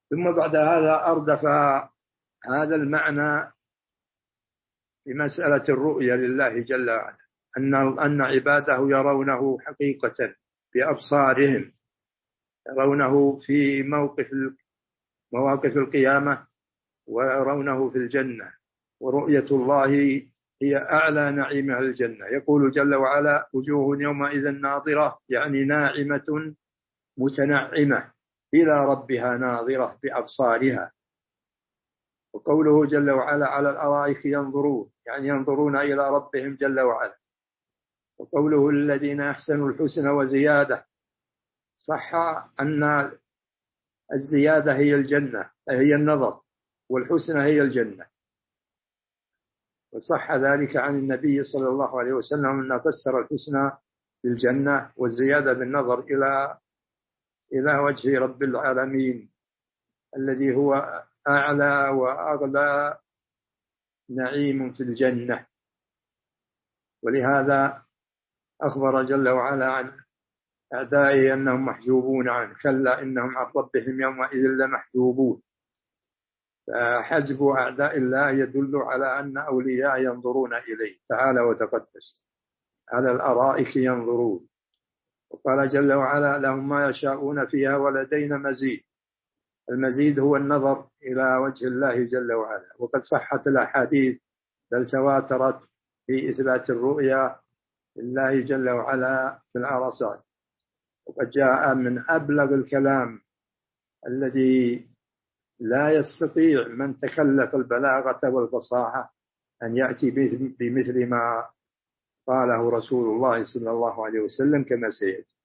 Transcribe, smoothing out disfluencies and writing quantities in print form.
ثم بعد هذا أردف هذا المعنى بمسألة الرؤية لله جل وعلا، أن عباده يرونه حقيقة بأبصارهم، يرونه في مواقف القيامة، ويرونه في الجنة. ورؤية الله هي أعلى نعيمها الجنة. يقول جل وعلا: وجوه يومئذ ناظرة، يعني ناعمة متنعمة إلى ربها ناظرة بأبصارها. وقوله جل وعلا: على الأرائك ينظرون، يعني ينظرون إلى ربهم جل وعلا. وقوله: الذين أحسنوا الحسنى وزيادة، صح أن الزيادة هي الجنة، هي النظر، والحسنى هي الجنة. وصح ذلك عن النبي صلى الله عليه وسلم أنه فسر الحسنى بالجنة والزيادة بالنظر إلى وجه رب العالمين الذي هو أعلى وأغلى نعيم في الجنة. ولهذا أخبر جل وعلا عن أعدائه أنهم محجوبون عنه: كلا إنهم عن ربهم يومئذ لمحجوبون. فحجب أعداء الله يدل على أن أولياء ينظرون إليه تعالى وتقدس، على الأرائك ينظرون. وقال جل وعلا: لهم ما يشاءون فيها ولدينا مزيد. المزيد هو النظر إلى وجه الله جل وعلا. وقد صحت الأحاديث بل تواترت في إثبات الرؤيا لله جل وعلا في العرصات. وقد جاء من أبلغ الكلام الذي لا يستطيع من تكلف البلاغة والفصاحة أن يأتي بمثل ما قاله رسول الله صلى الله عليه وسلم كما سيأتي.